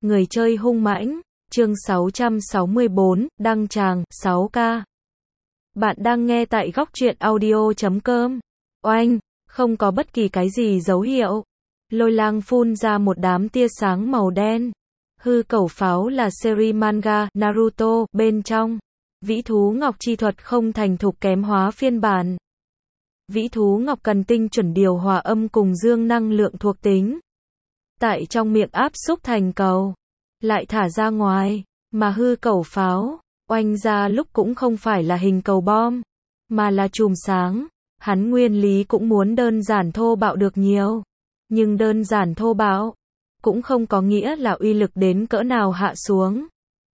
Người chơi hung mãnh, chương 664, đăng tràng, 6K. Bạn đang nghe tại góc truyện audio.com. Oanh, không có bất kỳ cái gì dấu hiệu. Lôi lang phun ra một đám tia sáng màu đen. Hư cẩu pháo là series manga, Naruto, bên trong. Vĩ thú ngọc chi thuật không thành thục kém hóa phiên bản. Vĩ thú ngọc cần tinh chuẩn điều hòa âm cùng dương năng lượng thuộc tính. Tại trong miệng áp xúc thành cầu, lại thả ra ngoài, mà hư cẩu pháo, oanh ra lúc cũng không phải là hình cầu bom, mà là chùm sáng. Hắn nguyên lý cũng muốn đơn giản thô bạo được nhiều, nhưng đơn giản thô bạo, cũng không có nghĩa là uy lực đến cỡ nào hạ xuống.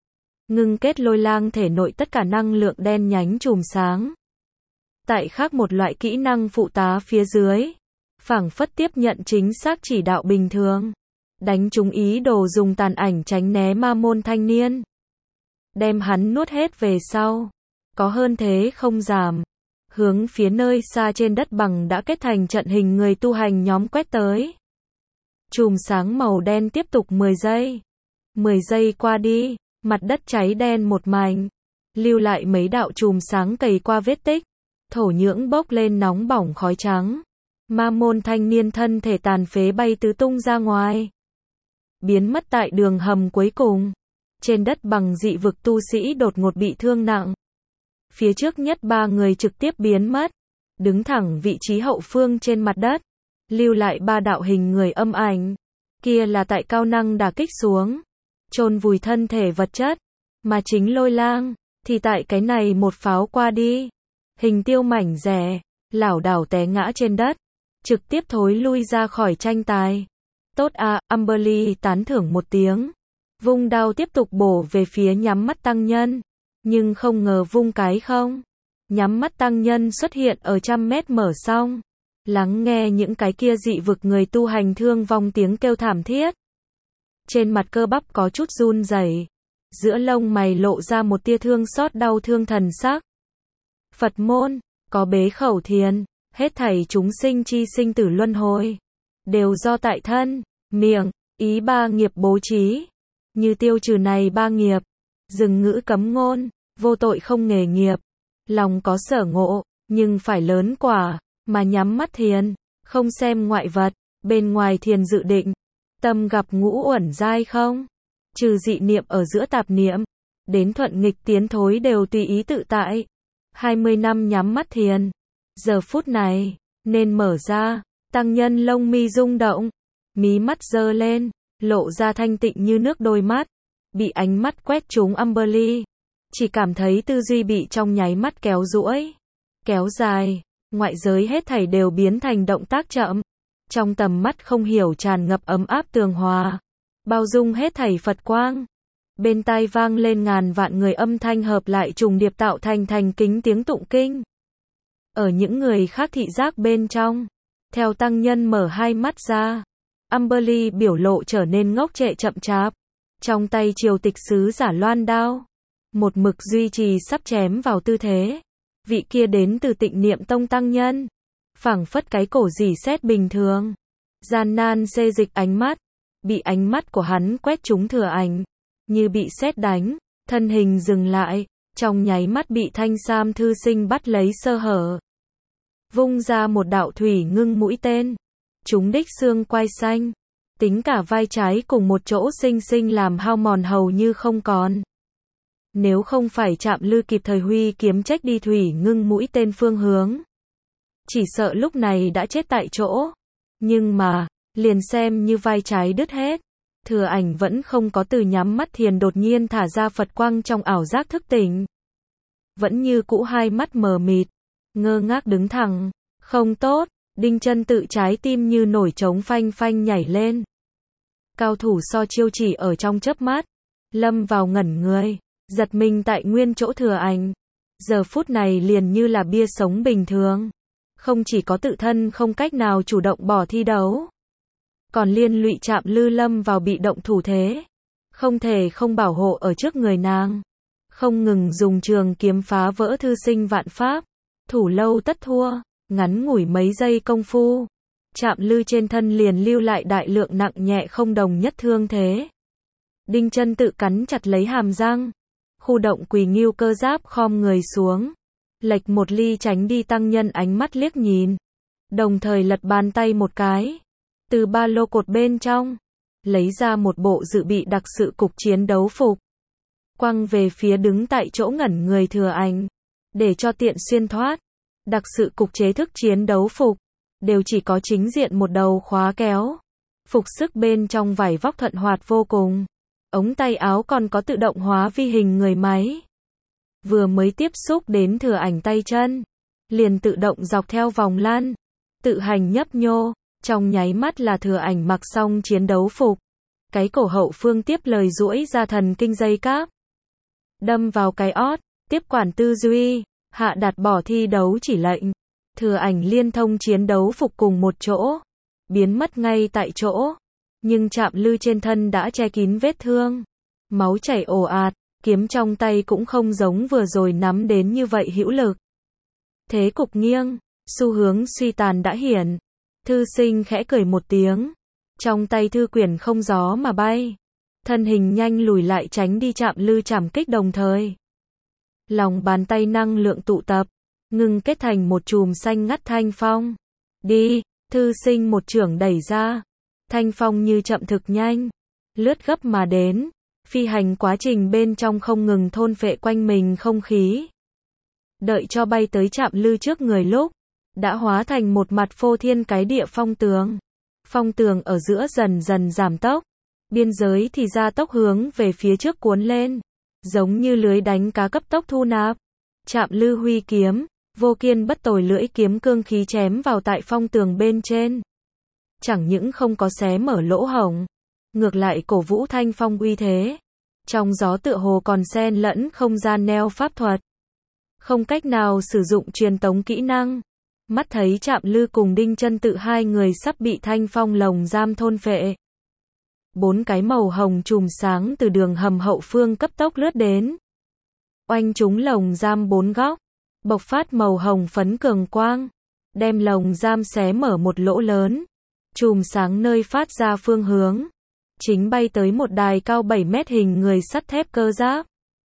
Ngưng kết lôi lang thể nội tất cả năng lượng đen nhánh chùm sáng. Tại khác một loại kỹ năng phụ tá phía dưới, phảng phất tiếp nhận chính xác chỉ đạo bình thường. Đánh trúng ý đồ dùng tàn ảnh tránh né ma môn thanh niên. Đem hắn nuốt hết về sau. Có hơn thế không giảm. Hướng phía nơi xa trên đất bằng đã kết thành trận hình người tu hành nhóm quét tới. Chùm sáng màu đen tiếp tục 10 giây. 10 giây qua đi, mặt đất cháy đen một mảnh. Lưu lại mấy đạo chùm sáng cày qua vết tích. Thổ nhưỡng bốc lên nóng bỏng khói trắng. Ma môn thanh niên thân thể tàn phế bay tứ tung ra ngoài. Biến mất tại đường hầm cuối cùng. Trên đất bằng dị vực tu sĩ đột ngột bị thương nặng. Phía trước nhất 3 người trực tiếp biến mất. Đứng thẳng vị trí hậu phương trên mặt đất. Lưu lại 3 đạo hình người âm ảnh. Kia là tại cao năng đả kích xuống. Chôn vùi thân thể vật chất. Mà chính lôi lang, thì tại cái này một pháo qua đi. Hình tiêu mảnh rẻ, lảo đảo té ngã trên đất. Trực tiếp thối lui ra khỏi tranh tài. Tốt à, Amberly tán thưởng một tiếng. Vung đao tiếp tục bổ về phía nhắm mắt tăng nhân. Nhưng không ngờ vung cái không. Nhắm mắt tăng nhân xuất hiện ở 100 mét mở song. Lắng nghe những cái kia dị vực người tu hành thương vong tiếng kêu thảm thiết. Trên mặt cơ bắp có chút run rẩy. Giữa lông mày lộ ra một tia thương xót đau thương thần sắc. Phật môn, có bế khẩu thiền. Hết thảy chúng sinh chi sinh tử luân hồi. Đều do tại thân, miệng, ý 3 nghiệp bố trí. Như tiêu trừ này 3 nghiệp. Dừng ngữ cấm ngôn, vô tội không nghề nghiệp. Lòng có sở ngộ, nhưng phải lớn quả. Mà nhắm mắt thiền, không xem ngoại vật. Bên ngoài thiền dự định. Tâm gặp ngũ uẩn giai không. Trừ dị niệm ở giữa tạp niệm. Đến thuận nghịch tiến thối đều tùy ý tự tại. 20 năm nhắm mắt thiền. Giờ phút này, nên mở ra. Tăng nhân lông mi rung động. Mí mắt giơ lên. Lộ ra thanh tịnh như nước đôi mắt. Bị ánh mắt quét trúng Amberly. Chỉ cảm thấy tư duy bị trong nháy mắt kéo duỗi. Kéo dài. Ngoại giới hết thảy đều biến thành động tác chậm. Trong tầm mắt không hiểu tràn ngập ấm áp tường hòa. Bao dung hết thảy Phật quang. Bên tai vang lên ngàn vạn người âm thanh hợp lại trùng điệp tạo thành thành kính tiếng tụng kinh. Ở những người khác thị giác bên trong. Theo tăng nhân mở hai mắt ra. Amberly biểu lộ trở nên ngốc trệ chậm chạp. Trong tay triều tịch sứ giả loan đao. Một mực duy trì sắp chém vào tư thế. Vị kia đến từ Tịnh Niệm Tông tăng nhân. Phảng phất cái cổ rỉ sét bình thường. Gian nan xê dịch ánh mắt. Bị ánh mắt của hắn quét trúng thừa ảnh. Như bị sét đánh. Thân hình dừng lại. Trong nháy mắt bị thanh sam thư sinh bắt lấy sơ hở. Vung ra một đạo thủy ngưng mũi tên. Trúng đích xương quai xanh. Tính cả vai trái cùng một chỗ sinh sinh làm hao mòn hầu như không còn. Nếu không phải Trạm Lư kịp thời huy kiếm trách đi thủy ngưng mũi tên phương hướng. Chỉ sợ lúc này đã chết tại chỗ. Nhưng mà, liền xem như vai trái đứt hết. Thừa ảnh vẫn không có từ nhắm mắt thiền đột nhiên thả ra Phật quang trong ảo giác thức tỉnh. Vẫn như cũ hai mắt mờ mịt. Ngơ ngác đứng thẳng. Không tốt. Đinh chân tự trái tim như nổi trống phanh phanh nhảy lên. Cao thủ so chiêu chỉ ở trong chớp mắt. Lâm vào ngẩn người. Giật mình tại nguyên chỗ thừa ảnh. Giờ phút này liền như là bia sống bình thường. Không chỉ có tự thân không cách nào chủ động bỏ thi đấu. Còn liên lụy Trạm Lư lâm vào bị động thủ thế. Không thể không bảo hộ ở trước người nàng. Không ngừng dùng trường kiếm phá vỡ thư sinh vạn pháp. Thủ lâu tất thua. Ngắn ngủi mấy giây công phu. Trạm Lư trên thân liền lưu lại đại lượng nặng nhẹ không đồng nhất thương thế. Đinh Chân Tự cắn chặt lấy hàm răng. Khu động Quỳ Ngưu Cơ Giáp khom người xuống, lệch một ly tránh đi tăng nhân ánh mắt liếc nhìn, đồng thời lật bàn tay một cái, từ ba lô cột bên trong, lấy ra một bộ dự bị đặc sự cục chiến đấu phục, quăng về phía đứng tại chỗ ngẩn người Thừa Ảnh, để cho tiện xuyên thoát. Đặc sự cục chế thức chiến đấu phục, đều chỉ có chính diện một đầu khóa kéo, phục sức bên trong vải vóc thuận hoạt vô cùng, ống tay áo còn có tự động hóa vi hình người máy. Vừa mới tiếp xúc đến Thừa Ảnh tay chân, liền tự động dọc theo vòng lăn, tự hành nhấp nhô, trong nháy mắt là Thừa Ảnh mặc xong chiến đấu phục. Cái cổ hậu phương tiếp lời duỗi ra thần kinh dây cáp, đâm vào cái ót, tiếp quản tư duy, hạ đặt bỏ thi đấu chỉ lệnh. Thừa Ảnh liên thông chiến đấu phục cùng một chỗ, biến mất ngay tại chỗ, nhưng Trạm Lư trên thân đã che kín vết thương, máu chảy ồ ạt, kiếm trong tay cũng không giống vừa rồi nắm đến như vậy hữu lực. Thế cục nghiêng, xu hướng suy tàn đã hiển. Thư Sinh khẽ cười một tiếng, trong tay thư quyển không gió mà bay, thân hình nhanh lùi lại tránh đi Trạm Lư trảm kích đồng thời. Lòng bàn tay năng lượng tụ tập, ngưng kết thành một chùm xanh ngắt thanh phong. Đi, Thư Sinh một chưởng đẩy ra, thanh phong như chậm thực nhanh, lướt gấp mà đến, phi hành quá trình bên trong không ngừng thôn phệ quanh mình không khí. Đợi cho bay tới Trạm Lư trước người lúc, đã hóa thành một mặt phô thiên cái địa phong tường. Phong tường ở giữa dần dần giảm tốc, biên giới thì gia tốc hướng về phía trước cuốn lên, giống như lưới đánh cá cấp tốc thu nạp. Trạm Lư huy kiếm, vô kiên bất tồi lưỡi kiếm cương khí chém vào tại phong tường bên trên. Chẳng những không có xé mở lỗ hổng, ngược lại cổ vũ thanh phong uy thế. Trong gió tựa hồ còn xen lẫn không gian neo pháp thuật. Không cách nào sử dụng truyền tống kỹ năng. Mắt thấy Trạm Lư cùng Đinh Chân Tự hai người sắp bị thanh phong lồng giam thôn phệ. 4 cái màu hồng chùm sáng từ đường hầm hậu phương cấp tốc lướt đến. Oanh chúng lồng giam 4 góc, bộc phát màu hồng phấn cường quang, đem lồng giam xé mở một lỗ lớn. Chùm sáng nơi phát ra phương hướng, chính bay tới một đài cao 7 mét hình người sắt thép cơ giáp.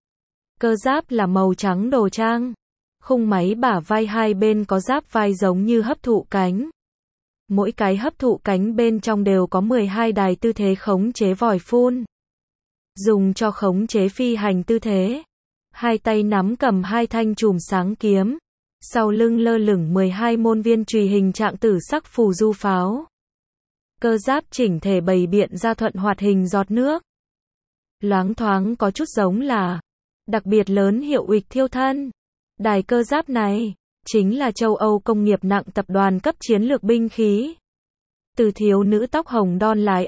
Cơ giáp là màu trắng đồ trang. Khung máy bả vai hai bên có giáp vai giống như hấp thụ cánh. Mỗi cái hấp thụ cánh bên trong đều có 12 đài tư thế khống chế vòi phun, dùng cho khống chế phi hành tư thế. Hai tay nắm cầm hai thanh chùm sáng kiếm, sau lưng lơ lửng 12 môn viên chùy hình trạng tử sắc phù du pháo. Cơ giáp chỉnh thể bày biện ra thuận hoạt hình giọt nước, loáng thoáng có chút giống là đặc biệt lớn hiệu ịch thiêu thân. Đài cơ giáp này chính là châu Âu công nghiệp nặng tập đoàn cấp chiến lược binh khí. Từ thiếu nữ tóc hồng đon lái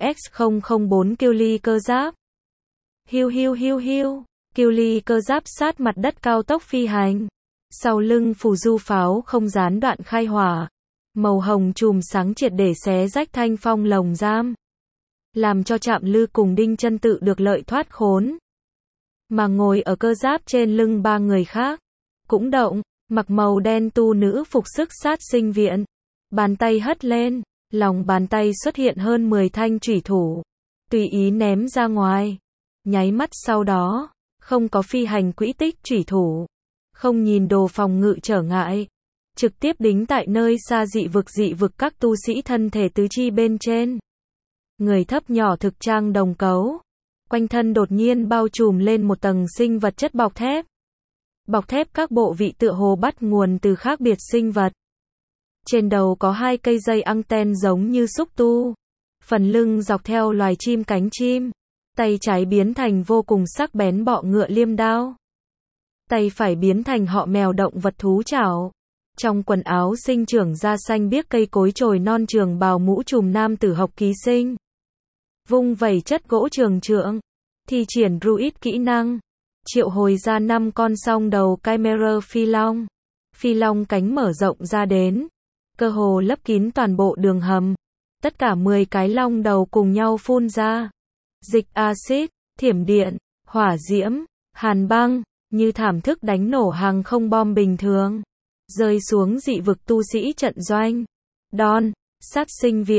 AMX-004 Kiêu cơ giáp. Hiu hiu hiu hiu, Kiêu cơ giáp sát mặt đất cao tốc phi hành. Sau lưng phù du pháo không gián đoạn khai hỏa. Màu hồng chùm sáng triệt để xé rách thanh phong lồng giam, làm cho Trạm Lư cùng Đinh Chân Tự được lợi thoát khốn. Mà ngồi ở cơ giáp trên lưng ba người khác cũng động, mặc màu đen tu nữ phục sức sát sinh viện. Bàn tay hất lên, lòng bàn tay xuất hiện hơn 10 thanh chủy thủ, tùy ý ném ra ngoài. Nháy mắt sau đó, không có phi hành quỹ tích chủy thủ, không nhìn đồ phòng ngự trở ngại, trực tiếp đính tại nơi xa dị vực các tu sĩ thân thể tứ chi bên trên. Người thấp nhỏ thực trang đồng cấu, quanh thân đột nhiên bao trùm lên một tầng sinh vật chất bọc thép. Bọc thép các bộ vị tựa hồ bắt nguồn từ khác biệt sinh vật. Trên đầu có 2 cây dây anten giống như xúc tu. Phần lưng dọc theo loài chim cánh chim. Tay trái biến thành vô cùng sắc bén bọ ngựa liêm đao. Tay phải biến thành họ mèo động vật thú chảo. Trong quần áo sinh trưởng da xanh biếc cây cối chồi non trường bào mũ trùm nam tử học ký sinh. Vung vẩy chất gỗ trường trượng. Thi triển druid kỹ năng. Triệu hồi ra 5 con song đầu Chimera phi long. Phi long cánh mở rộng ra đến, cơ hồ lấp kín toàn bộ đường hầm. Tất cả 10 cái long đầu cùng nhau phun ra dịch axit, thiểm điện, hỏa diễm, hàn băng, như thảm thức đánh nổ hàng không bom bình thường, rơi xuống dị vực tu sĩ trận doanh. Đòn, sát sinh viện,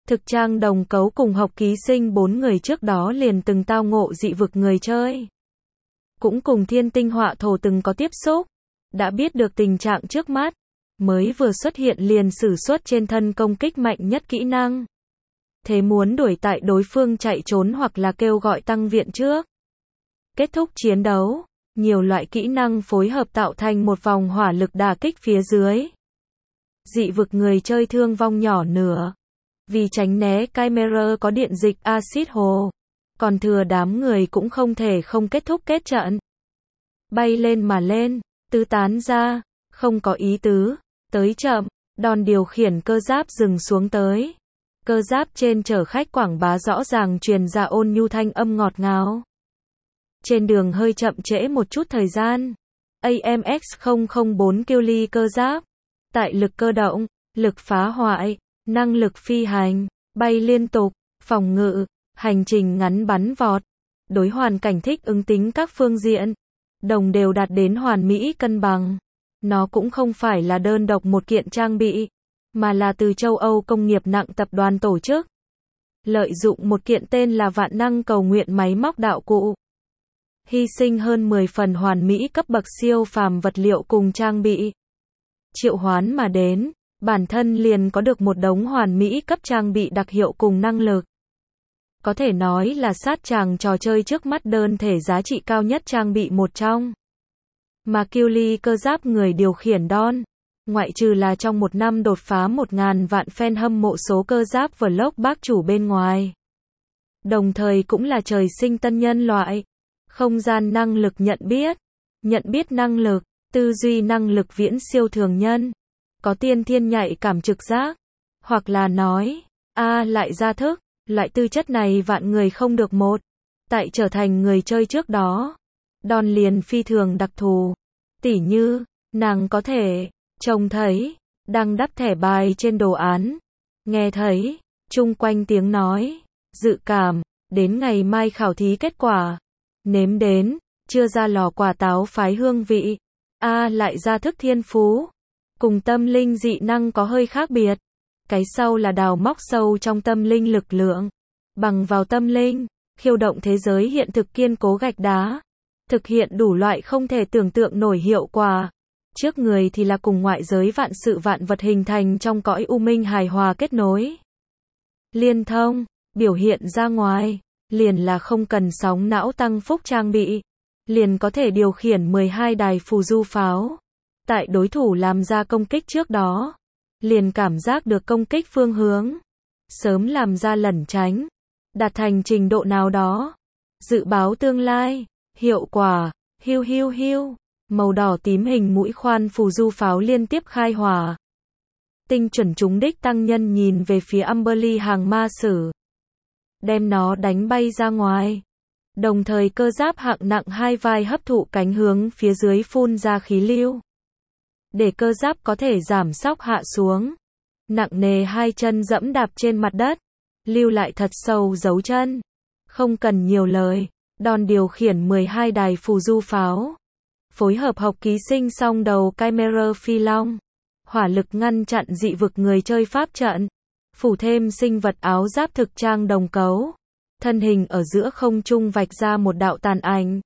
Thực Trang Đồng Cấu cùng học ký sinh 4 người trước đó liền từng tao ngộ dị vực người chơi. Cũng cùng Thiên Tinh Họa Thổ từng có tiếp xúc. Đã biết được tình trạng trước mắt. Mới vừa xuất hiện liền sử xuất trên thân công kích mạnh nhất kỹ năng. Thế muốn đuổi tại đối phương chạy trốn hoặc là kêu gọi tăng viện trước. Kết thúc chiến đấu, nhiều loại kỹ năng phối hợp tạo thành một vòng hỏa lực đả kích phía dưới. Dị vực người chơi thương vong nhỏ nửa. Vì tránh né Chimera có điện dịch axit hồ. Còn thừa đám người cũng không thể không kết thúc kết trận. Bay lên mà lên, tứ tán ra, không có ý tứ, tới chậm, đòn điều khiển cơ giáp dừng xuống tới. Cơ giáp trên chở khách quảng bá rõ ràng truyền ra ôn nhu thanh âm ngọt ngào. Trên đường hơi chậm trễ một chút thời gian. AMX-004 Kiêu cơ giáp. Tại lực cơ động, lực phá hoại, năng lực phi hành, bay liên tục, phòng ngự, hành trình ngắn bắn vọt. Đối hoàn cảnh thích ứng tính các phương diện. Đồng đều đạt đến hoàn mỹ cân bằng. Nó cũng không phải là đơn độc một kiện trang bị, mà là từ châu Âu công nghiệp nặng tập đoàn tổ chức. Lợi dụng một kiện tên là vạn năng cầu nguyện máy móc đạo cụ. Hy sinh hơn 10 phần hoàn mỹ cấp bậc siêu phàm vật liệu cùng trang bị. Triệu hoán mà đến, bản thân liền có được một đống hoàn mỹ cấp trang bị đặc hiệu cùng năng lực. Có thể nói là sát tràng trò chơi trước mắt đơn thể giá trị cao nhất trang bị một trong. Mà Kiêu cơ giáp người điều khiển Don, ngoại trừ là trong một năm đột phá 1.000 vạn fan hâm mộ số cơ giáp vlog bác chủ bên ngoài. Đồng thời cũng là trời sinh tân nhân loại. Không gian năng lực nhận biết năng lực, tư duy năng lực viễn siêu thường nhân. Có tiên thiên nhạy cảm trực giác. Hoặc là nói, lại ra thức, loại tư chất này vạn người không được một. Tại trở thành người chơi trước đó, Don liền phi thường đặc thù. Tỉ như, nàng có thể trông thấy, đang đắp thẻ bài trên đồ án, nghe thấy, chung quanh tiếng nói, dự cảm, đến ngày mai khảo thí kết quả, nếm đến, chưa ra lò quả táo phái hương vị, lại ra thức thiên phú, cùng tâm linh dị năng có hơi khác biệt, cái sau là đào móc sâu trong tâm linh lực lượng, bằng vào tâm linh, khiêu động thế giới hiện thực kiên cố gạch đá, thực hiện đủ loại không thể tưởng tượng nổi hiệu quả. Trước người thì là cùng ngoại giới vạn sự vạn vật hình thành trong cõi u minh hài hòa kết nối. Liên thông, biểu hiện ra ngoài, liền là không cần sóng não tăng phúc trang bị, liền có thể điều khiển 12 đài phù du pháo. Tại đối thủ làm ra công kích trước đó, liền cảm giác được công kích phương hướng, sớm làm ra lẩn tránh, đạt thành trình độ nào đó, dự báo tương lai, hiệu quả, hiu. Màu đỏ tím hình mũi khoan phù du pháo liên tiếp khai hỏa. Tinh chuẩn trúng đích tăng nhân nhìn về phía Amberly hàng ma sử. Đem nó đánh bay ra ngoài. Đồng thời cơ giáp hạng nặng 2 vai hấp thụ cánh hướng phía dưới phun ra khí lưu. Để cơ giáp có thể giảm sóc hạ xuống. Nặng nề 2 chân dẫm đạp trên mặt đất. Lưu lại thật sâu dấu chân. Không cần nhiều lời. Đòn điều khiển 12 đài phù du pháo. Phối hợp học ký sinh song đầu Chimera Phi Long. Hỏa lực ngăn chặn dị vực người chơi pháp trận. Phủ thêm sinh vật áo giáp thực trang đồng cấu. Thân hình ở giữa không trung vạch ra một đạo tàn ảnh.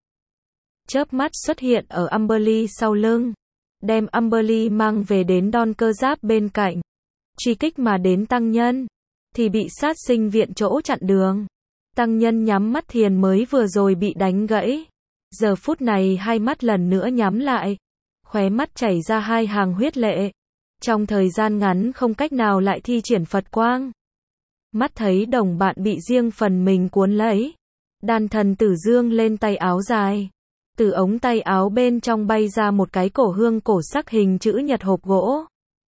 Chớp mắt xuất hiện ở Amberly sau lưng. Đem Amberly mang về đến Don cơ giáp bên cạnh. Truy kích mà đến tăng nhân. Thì bị sát sinh viện chỗ chặn đường. Tăng nhân nhắm mắt thiền mới vừa rồi bị đánh gãy. Giờ phút này hai mắt lần nữa nhắm lại. Khóe mắt chảy ra 2 hàng huyết lệ. Trong thời gian ngắn không cách nào lại thi triển Phật quang. Mắt thấy đồng bạn bị riêng phần mình cuốn lấy. Đan thần tử dương lên tay áo dài. Từ ống tay áo bên trong bay ra một cái cổ hương cổ sắc hình chữ nhật hộp gỗ.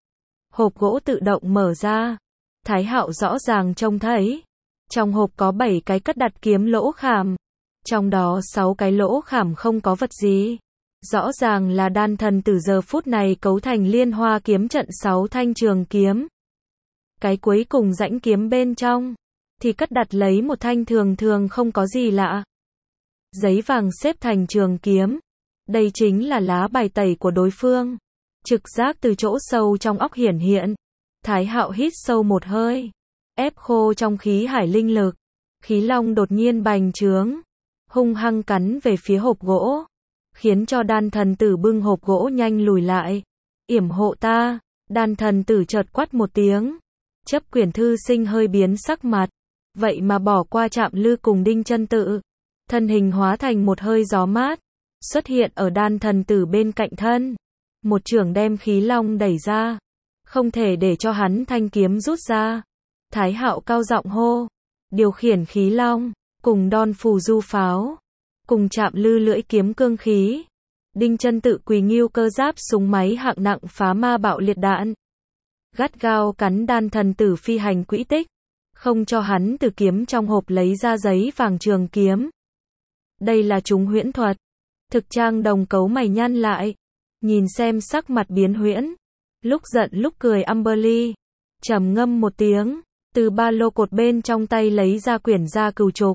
Hộp gỗ tự động mở ra. Thái Hạo rõ ràng trông thấy. Trong hộp có 7 cái cất đặt kiếm lỗ khảm. Trong đó 6 cái lỗ khảm không có vật gì. Rõ ràng là đan thần từ giờ phút này cấu thành liên hoa kiếm trận 6 thanh trường kiếm. Cái cuối cùng rãnh kiếm bên trong, thì cất đặt lấy một thanh thường thường không có gì lạ. Giấy vàng xếp thành trường kiếm. Đây chính là lá bài tẩy của đối phương. Trực giác từ chỗ sâu trong óc hiển hiện. Thái Hạo hít sâu một hơi. ép khô trong khí hải linh lực. Khí long đột nhiên bành trướng, hung hăng cắn về phía hộp gỗ, khiến cho đan thần tử bưng hộp gỗ nhanh lùi lại. Yểm hộ ta, đan thần tử chợt quát một tiếng. Chấp quyền thư sinh hơi biến sắc mặt, vậy mà bỏ qua Trạm Lư cùng Đinh Chân Tự. Thân hình hóa thành một hơi gió mát, xuất hiện ở đan thần tử bên cạnh thân. Một chưởng đem khí long đẩy ra, không thể để cho hắn thanh kiếm rút ra. Thái Hạo cao giọng hô, điều khiển khí long, cùng đòn phù du pháo, cùng Trạm Lư lưỡi kiếm cương khí. Đinh Chân Tự Quỳ Ngưu cơ giáp súng máy hạng nặng phá ma bạo liệt đạn, gắt gao cắn đan thần tử phi hành quỹ tích, không cho hắn từ kiếm trong hộp lấy ra giấy vàng trường kiếm. Đây là chúng huyễn thuật. Thực Trang Đồng cấu mày nhăn lại, nhìn xem sắc mặt biến huyễn, lúc giận lúc cười Amberly, trầm ngâm một tiếng, từ ba lô cột bên trong tay lấy ra quyển gia cừu trục,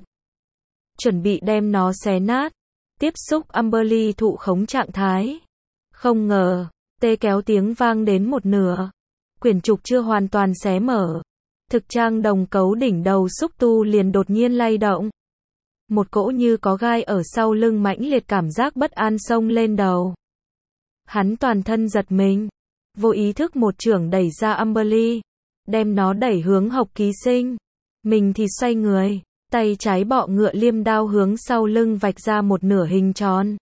chuẩn bị đem nó xé nát. Tiếp xúc Amberly thụ khống trạng thái. Không ngờ, tê kéo tiếng vang đến một nửa. Quyển trục chưa hoàn toàn xé mở. Thực Trang Đồng cấu đỉnh đầu xúc tu liền đột nhiên lay động. Một cỗ như có gai ở sau lưng mãnh liệt cảm giác bất an xông lên đầu. Hắn toàn thân giật mình, vô ý thức một chưởng đẩy ra Amberly, đem nó đẩy hướng Học Ký Sinh. Mình thì xoay người, tay trái bọ ngựa liêm đao hướng sau lưng vạch ra một nửa hình tròn.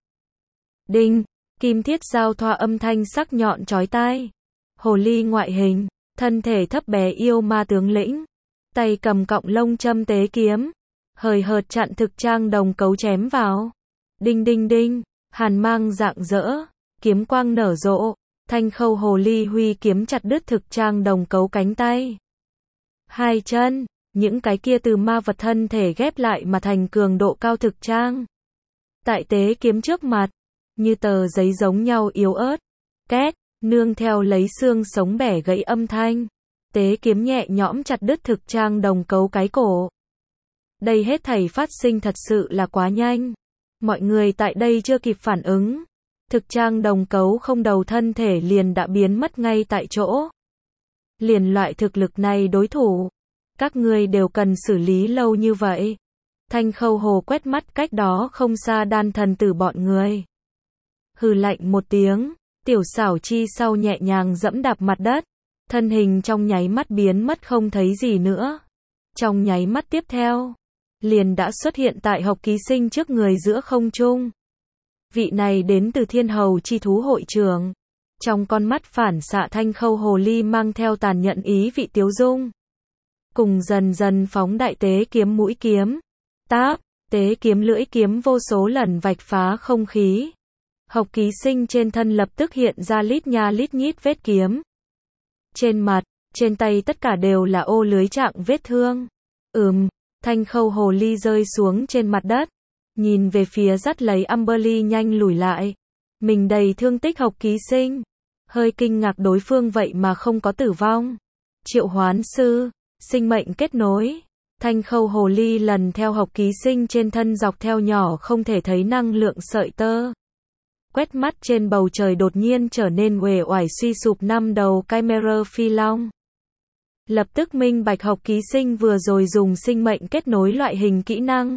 Đinh, kim thiết giao thoa âm thanh sắc nhọn chói tai. Hồ ly ngoại hình, thân thể thấp bé yêu ma tướng lĩnh, tay cầm cọng lông châm tế kiếm, hời hợt chặn Thực Trang Đồng cấu chém vào. Đinh đinh đinh, hàn mang rạng rỡ, kiếm quang nở rộ, Thanh Khâu hồ ly huy kiếm chặt đứt Thực Trang Đồng cấu cánh tay. Hai chân, những cái kia từ ma vật thân thể ghép lại mà thành cường độ cao thực trang. Tại tế kiếm trước mặt, như tờ giấy giống nhau yếu ớt. Két, nương theo lấy xương sống bẻ gãy âm thanh. Tế kiếm nhẹ nhõm chặt đứt Thực Trang Đồng cấu cái cổ. Đây hết thảy phát sinh thật sự là quá nhanh. Mọi người tại đây chưa kịp phản ứng. Thực Trang Đồng cấu không đầu thân thể liền đã biến mất ngay tại chỗ. Liền loại thực lực này đối thủ, các ngươi đều cần xử lý lâu như vậy. Thanh Khâu hồ quét mắt cách đó không xa đan thần tử bọn người. Hừ lạnh một tiếng, tiểu xảo chi sau nhẹ nhàng dẫm đạp mặt đất. Thân hình trong nháy mắt biến mất không thấy gì nữa. Trong nháy mắt tiếp theo, liền đã xuất hiện tại Học Ký Sinh trước người giữa không trung. Vị này đến từ Thiên Hầu chi thú hội trưởng. Trong con mắt phản xạ Thanh Khâu hồ ly mang theo tàn nhẫn ý vị tiếu dung. Cùng dần dần phóng đại tế kiếm mũi kiếm. Táp, tế kiếm lưỡi kiếm vô số lần vạch phá không khí. Học Ký Sinh trên thân lập tức hiện ra lít nha lít nhít vết kiếm. Trên mặt, trên tay tất cả đều là ô lưới trạng vết thương. Thanh Khâu hồ ly rơi xuống trên mặt đất, nhìn về phía dắt lấy Amberly nhanh lùi lại. Mình đầy thương tích Học Ký Sinh, hơi kinh ngạc đối phương vậy mà không có tử vong. Triệu hoán sư, sinh mệnh kết nối. Thanh Khâu hồ ly lần theo Học Ký Sinh trên thân dọc theo nhỏ không thể thấy năng lượng sợi tơ. Quét mắt trên bầu trời đột nhiên trở nên uể oải suy sụp năm đầu Chimera phi long. Lập tức minh bạch Học Ký Sinh vừa rồi dùng sinh mệnh kết nối loại hình kỹ năng.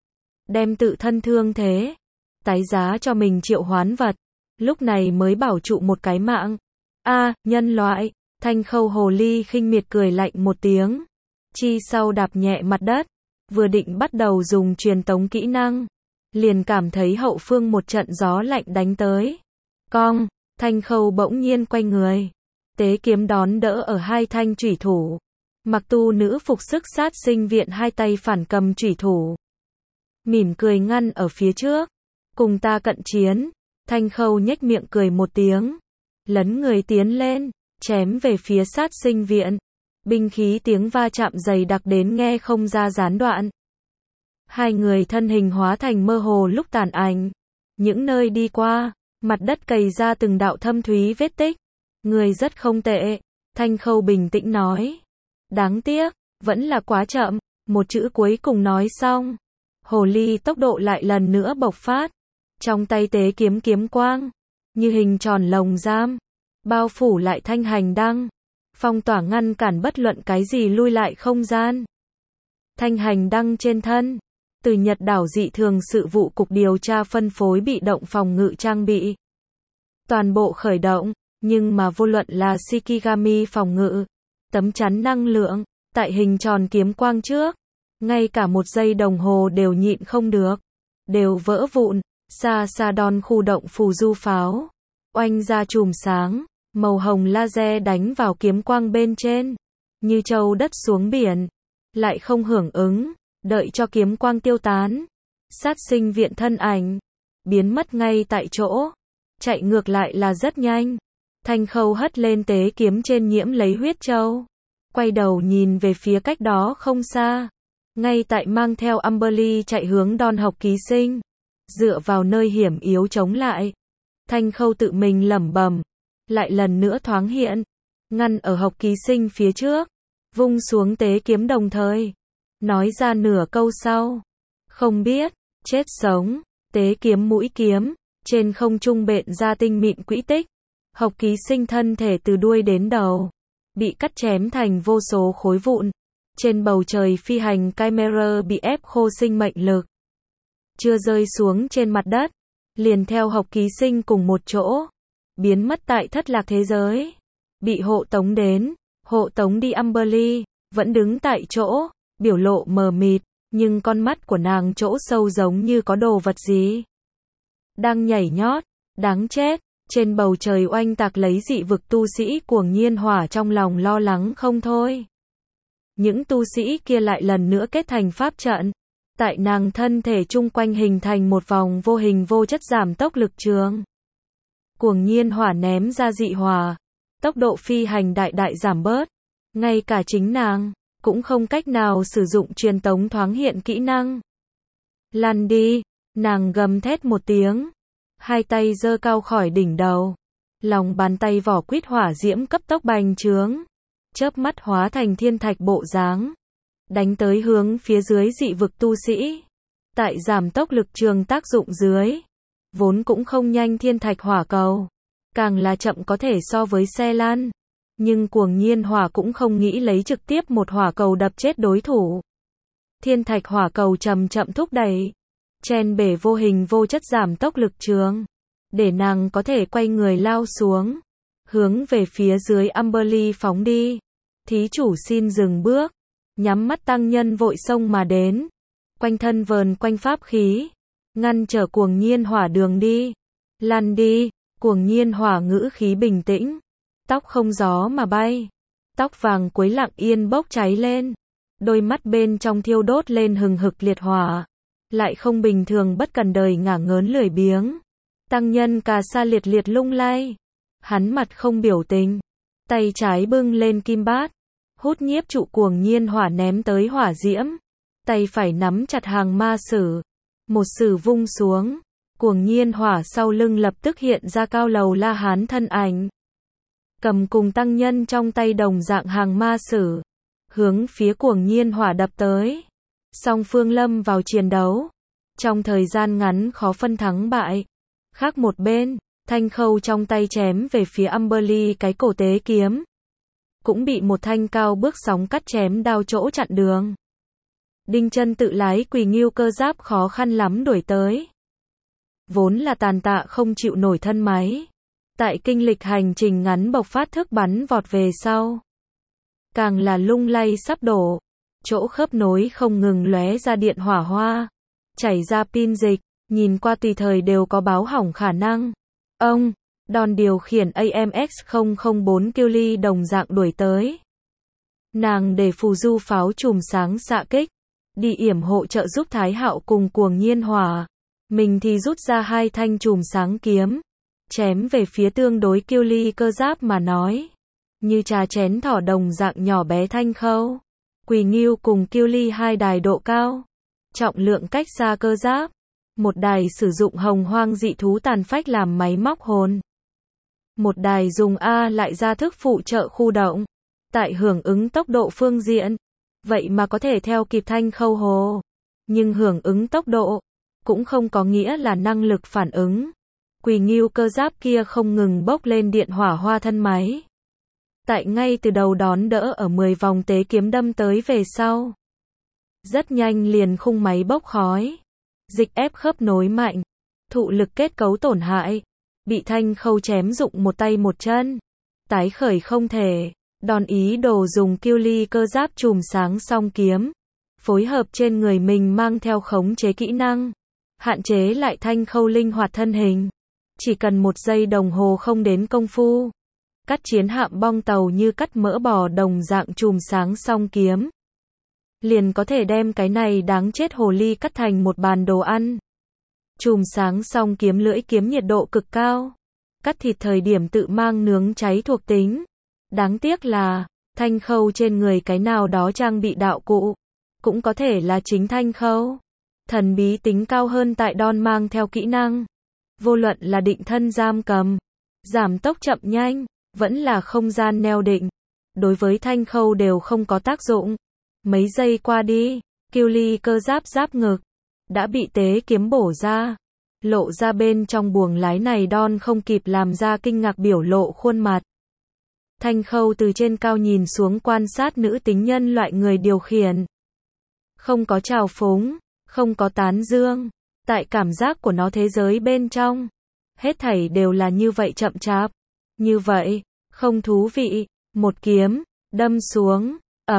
Đem tự thân thương thế, tái giá cho mình triệu hoán vật. Lúc này mới bảo trụ một cái mạng. Nhân loại. Thanh Khâu hồ ly khinh miệt cười lạnh một tiếng. Chi sau đạp nhẹ mặt đất. Vừa định bắt đầu dùng truyền tống kỹ năng. Liền cảm thấy hậu phương một trận gió lạnh đánh tới. Cong, Thanh Khâu bỗng nhiên quay người. Tế kiếm đón đỡ ở hai thanh chủy thủ. Mặc tu nữ phục sức sát sinh viện hai tay phản cầm chủy thủ. Mỉm cười ngăn ở phía trước. Cùng ta cận chiến. Thanh Khâu nhếch miệng cười một tiếng. Lấn người tiến lên, chém về phía sát sinh viện. Binh khí tiếng va chạm dày đặc đến nghe không ra gián đoạn. Hai người thân hình hóa thành mơ hồ lúc tàn ảnh. Những nơi đi qua, mặt đất cày ra từng đạo thâm thúy vết tích. Người rất không tệ, Thanh Khâu bình tĩnh nói. Đáng tiếc, vẫn là quá chậm, một chữ cuối cùng nói xong. Hồ ly tốc độ lại lần nữa bộc phát. Trong tay tế kiếm kiếm quang, như hình tròn lồng giam, bao phủ lại thanh hành đăng. phong tỏa ngăn cản bất luận cái gì lui lại không gian. Thanh hành đăng trên thân. Từ Nhật đảo dị thường sự vụ cục điều tra phân phối bị động phòng ngự trang bị. Toàn bộ khởi động, nhưng mà vô luận là Shikigami phòng ngự, tấm chắn năng lượng, tại hình tròn kiếm quang trước, ngay cả một giây đồng hồ đều nhịn không được, đều vỡ vụn, xa xa đòn khu động phù du pháo, oanh ra chùm sáng, màu hồng laser đánh vào kiếm quang bên trên, như châu đất xuống biển, lại không hưởng ứng, đợi cho kiếm quang tiêu tán, sát sinh viện thân ảnh, biến mất ngay tại chỗ, chạy ngược lại là rất nhanh. Thanh Khâu hất lên tế kiếm trên nhiễm lấy huyết châu, quay đầu nhìn về phía cách đó không xa, ngay tại mang theo Amberly chạy hướng đòn học ký sinh, dựa vào nơi hiểm yếu chống lại. Thanh Khâu tự mình lẩm bẩm, lại lần nữa thoáng hiện, ngăn ở học ký sinh phía trước, vung xuống tế kiếm đồng thời, nói ra nửa câu sau, không biết, chết sống, tế kiếm mũi kiếm, trên không trung bện ra tinh mịn quỹ tích, học ký sinh thân thể từ đuôi đến đầu, bị cắt chém thành vô số khối vụn, trên bầu trời phi hành Chimera bị ép khô sinh mệnh lực, chưa rơi xuống trên mặt đất, liền theo học ký sinh cùng một chỗ, biến mất tại thất lạc thế giới, bị hộ tống đến, hộ tống đi Amberly, vẫn đứng tại chỗ, biểu lộ mờ mịt, nhưng con mắt của nàng chỗ sâu giống như có đồ vật gì đang nhảy nhót, đáng chết, trên bầu trời oanh tạc lấy dị vực tu sĩ Cuồng Nhiên Hỏa trong lòng lo lắng không thôi. Những tu sĩ kia lại lần nữa kết thành pháp trận, tại nàng thân thể chung quanh hình thành một vòng vô hình vô chất giảm tốc lực trường. Cuồng Nhiên Hỏa ném ra dị hỏa, tốc độ phi hành đại đại giảm bớt, ngay cả chính nàng cũng không cách nào sử dụng truyền tống thoáng hiện kỹ năng. Lăn đi, nàng gầm thét một tiếng, hai tay giơ cao khỏi đỉnh đầu, lòng bàn tay vỏ quýt hỏa diễm cấp tốc bành trướng, chớp mắt hóa thành thiên thạch bộ dáng, đánh tới hướng phía dưới dị vực tu sĩ. Tại giảm tốc lực trường tác dụng dưới, vốn cũng không nhanh thiên thạch hỏa cầu, càng là chậm có thể so với xe lăn, nhưng Cuồng Nhiên Hỏa cũng không nghĩ lấy trực tiếp một hỏa cầu đập chết đối thủ. Thiên thạch hỏa cầu chậm chậm thúc đẩy, chen bể vô hình vô chất giảm tốc lực trường, để nàng có thể quay người lao xuống, hướng về phía dưới Amberly phóng đi. Thí chủ xin dừng bước, nhắm mắt tăng nhân vội xông mà đến, quanh thân vờn quanh pháp khí, ngăn trở Cuồng Nhiên Hỏa đường đi. Lăn đi, Cuồng Nhiên Hỏa ngữ khí bình tĩnh, tóc không gió mà bay, tóc vàng quấy lặng yên bốc cháy lên, đôi mắt bên trong thiêu đốt lên hừng hực liệt hỏa, lại không bình thường bất cần đời ngả ngớn lười biếng. Tăng nhân cà sa liệt liệt lung lay, hắn mặt không biểu tình, tay trái bưng lên kim bát, hút nhiếp trụ Cuồng Nhiên Hỏa ném tới hỏa diễm, tay phải nắm chặt hàng ma sử, một sử vung xuống, Cuồng Nhiên Hỏa sau lưng lập tức hiện ra Cao Lầu La Hán thân ảnh, cầm cùng tăng nhân trong tay đồng dạng hàng ma sử, hướng phía Cuồng Nhiên Hỏa đập tới. Song phương lâm vào chiến đấu, trong thời gian ngắn khó phân thắng bại. Khác một bên, Thanh Khâu trong tay chém về phía Amberly cái cổ tế kiếm, cũng bị một thanh cao bước sóng cắt chém đao chỗ chặn đường. Đinh Chân tự lái Quỳ Ngưu cơ giáp khó khăn lắm đuổi tới. Vốn là tàn tạ không chịu nổi thân máy, tại kinh lịch hành trình ngắn bộc phát thức bắn vọt về sau, càng là lung lay sắp đổ, chỗ khớp nối không ngừng lóe ra điện hỏa hoa, chảy ra pin dịch, nhìn qua tùy thời đều có báo hỏng khả năng. Ông, đòn điều khiển AMX-004 Kili đồng dạng đuổi tới. Nàng để phù du pháo chùm sáng xạ kích, đi yểm hộ trợ giúp Thái Hạo cùng Cuồng Nhiên Hỏa. Mình thì rút ra hai thanh chùm sáng kiếm, chém về phía tương đối Kili cơ giáp mà nói. Như trà chén thỏ đồng dạng nhỏ bé Thanh Khâu, Quỳ Ngưu cùng Kili hai đài độ cao, trọng lượng cách xa cơ giáp. Một đài sử dụng hồng hoang dị thú tàn phách làm máy móc hồn. Một đài dùng A lại ra thức phụ trợ khu động. Tại hưởng ứng tốc độ phương diện, vậy mà có thể theo kịp Thanh Khâu hồ. Nhưng hưởng ứng tốc độ, cũng không có nghĩa là năng lực phản ứng. Quỳ Ngưu cơ giáp kia không ngừng bốc lên điện hỏa hoa thân máy. tại ngay từ đầu đón đỡ ở 10 vòng tế kiếm đâm tới về sau. Rất nhanh liền khung máy bốc khói. Dịch ép khớp nối mạnh. Thụ lực kết cấu tổn hại. Bị Thanh Khâu chém rụng một tay một chân. Tái khởi không thể. Đòn ý đồ dùng kiêu ly cơ giáp chùm sáng song kiếm. Phối hợp trên người mình mang theo khống chế kỹ năng. Hạn chế lại Thanh Khâu linh hoạt thân hình. Chỉ cần 1 giây đồng hồ không đến công phu. Cắt chiến hạm bong tàu như cắt mỡ bò đồng dạng chùm sáng song kiếm. Liền có thể đem cái này đáng chết hồ ly cắt thành một bàn đồ ăn. Chùm sáng song kiếm lưỡi kiếm nhiệt độ cực cao. Cắt thịt thời điểm tự mang nướng cháy thuộc tính. Đáng tiếc là, Thanh Khâu trên người cái nào đó trang bị đạo cụ. Cũng có thể là chính Thanh Khâu. Thần bí tính cao hơn tại đòn mang theo kỹ năng. Vô luận là định thân giam cầm, giảm tốc chậm nhanh, vẫn là không gian neo định. Đối với Thanh Khâu đều không có tác dụng. Mấy giây qua đi, kiêu ly cơ giáp giáp ngực. Đã bị tế kiếm bổ ra. Lộ ra bên trong buồng lái này đòn không kịp làm ra kinh ngạc biểu lộ khuôn mặt. Thanh Khâu từ trên cao nhìn xuống quan sát nữ tính nhân loại người điều khiển. Không có trào phúng, không có tán dương. Tại cảm giác của nó thế giới bên trong. Hết thảy đều là như vậy chậm chạp. Như vậy, không thú vị. Một kiếm, đâm xuống,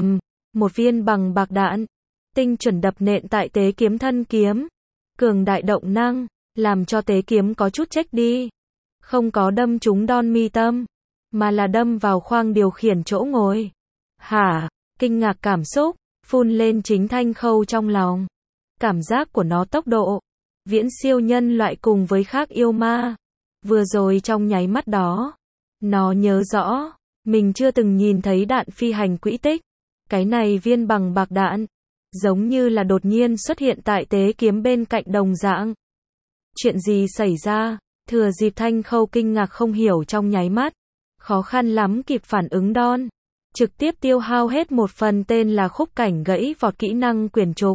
một viên bằng bạc đạn. Tinh chuẩn đập nện tại tế kiếm thân kiếm. Cường đại động năng, làm cho tế kiếm có chút chếch đi. Không có đâm trúng đòn mi tâm, mà là đâm vào khoang điều khiển chỗ ngồi. Hả, kinh ngạc cảm xúc, phun lên chính Thanh Khâu trong lòng. Cảm giác của nó tốc độ, viễn siêu nhân loại cùng với khác yêu ma. Vừa rồi trong nháy mắt đó, nó nhớ rõ, mình chưa từng nhìn thấy đạn phi hành quỹ tích. Cái này viên bằng bạc đạn, giống như là đột nhiên xuất hiện tại tế kiếm bên cạnh đồng dạng. Chuyện gì xảy ra? Thừa dịp Thanh Khâu kinh ngạc không hiểu trong nháy mắt. Khó khăn lắm kịp phản ứng đòn. Trực tiếp tiêu hao hết một phần tên là khúc cảnh gãy vọt kỹ năng quyển trục.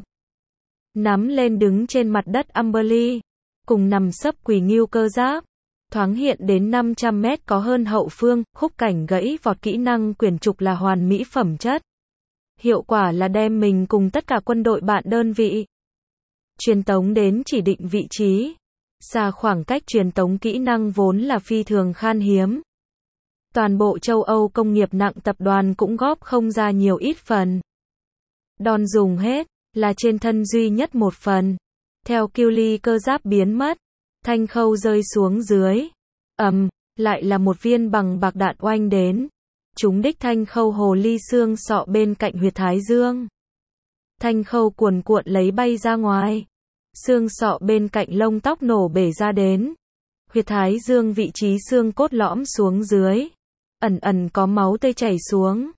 Nắm lên đứng trên mặt đất Amberly. Cùng nằm sấp quỳ ngưu cơ giáp. Thoáng hiện đến 500 mét có hơn hậu phương. Khúc cảnh gãy vọt kỹ năng quyển trục là hoàn mỹ phẩm chất. Hiệu quả là đem mình cùng tất cả quân đội bạn đơn vị truyền tống đến chỉ định vị trí. Xa khoảng cách truyền tống kỹ năng vốn là phi thường khan hiếm. Toàn bộ châu Âu công nghiệp nặng tập đoàn cũng góp không ra nhiều ít phần. Đòn dùng hết, là trên thân duy nhất một phần. Theo kiêu ly cơ giáp biến mất, Thanh Khâu rơi xuống dưới. Lại là một viên bằng bạc đạn oanh đến. Trúng đích Thanh Khâu hồ ly xương sọ bên cạnh huyệt thái dương. Thanh Khâu cuồn cuộn lấy bay ra ngoài. Xương sọ bên cạnh lông tóc nổ bể ra đến. Huyệt thái dương vị trí xương cốt lõm xuống dưới. Ẩn ẩn có máu tươi chảy xuống.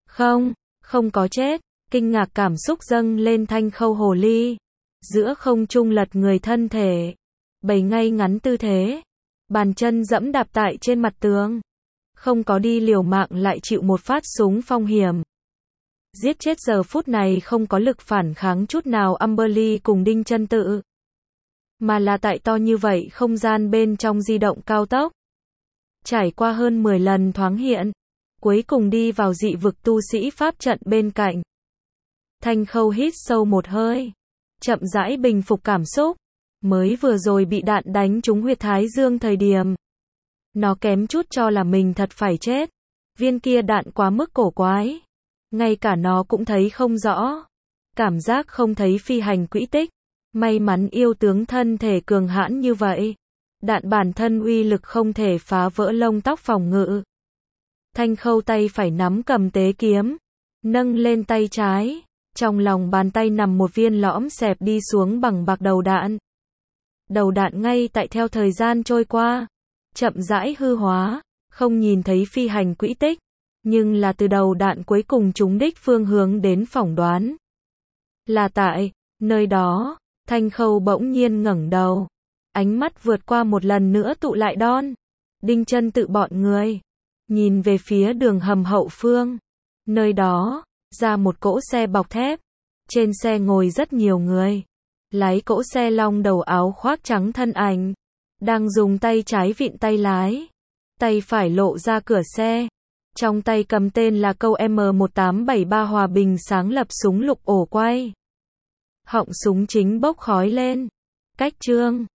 Không có chết. Kinh ngạc cảm xúc dâng lên Thanh Khâu hồ ly. Giữa không trung lật người thân thể. Bày ngay ngắn tư thế. Bàn chân dẫm đạp tại trên mặt tường. Không có đi liều mạng lại chịu một phát súng phong hiểm. Giết chết giờ phút này không có lực phản kháng chút nào Amberly cùng Đinh Chân Tự. Mà là tại to như vậy không gian bên trong di động cao tốc. Trải qua hơn 10 lần thoáng hiện. Cuối cùng đi vào dị vực tu sĩ pháp trận bên cạnh. Thanh Khâu hít sâu một hơi. Chậm rãi bình phục cảm xúc. Mới vừa rồi bị đạn đánh trúng huyệt thái dương thời điểm. Nó kém chút cho là mình thật phải chết. Viên kia đạn quá mức cổ quái. Ngay cả nó cũng thấy không rõ. Cảm giác không thấy phi hành quỹ tích. May mắn yêu tướng thân thể cường hãn như vậy. Đạn bản thân uy lực không thể phá vỡ lông tóc phòng ngự. Thanh Khâu tay phải nắm cầm tế kiếm. Nâng lên tay trái. Trong lòng bàn tay nằm một viên lõm xẹp đi xuống bằng bạc đầu đạn. Đầu đạn ngay tại theo thời gian trôi qua. Chậm rãi hư hóa. Không nhìn thấy phi hành quỹ tích. Nhưng là từ đầu đạn cuối cùng trúng đích phương hướng đến phỏng đoán. Là tại nơi đó. Thanh Khâu bỗng nhiên ngẩng đầu. Ánh mắt vượt qua một lần nữa tụ lại đon. Đinh Chân Tự bọn người. Nhìn về phía đường hầm hậu phương. Nơi đó, ra một cỗ xe bọc thép. Trên xe ngồi rất nhiều người. Lái cỗ xe long đầu áo khoác trắng thân ảnh. Đang dùng tay trái vịn tay lái. Tay phải lộ ra cửa xe. Trong tay cầm tên là câu M1873 Hòa Bình sáng lập súng lục ổ quay. Họng súng chính bốc khói lên. Cách chương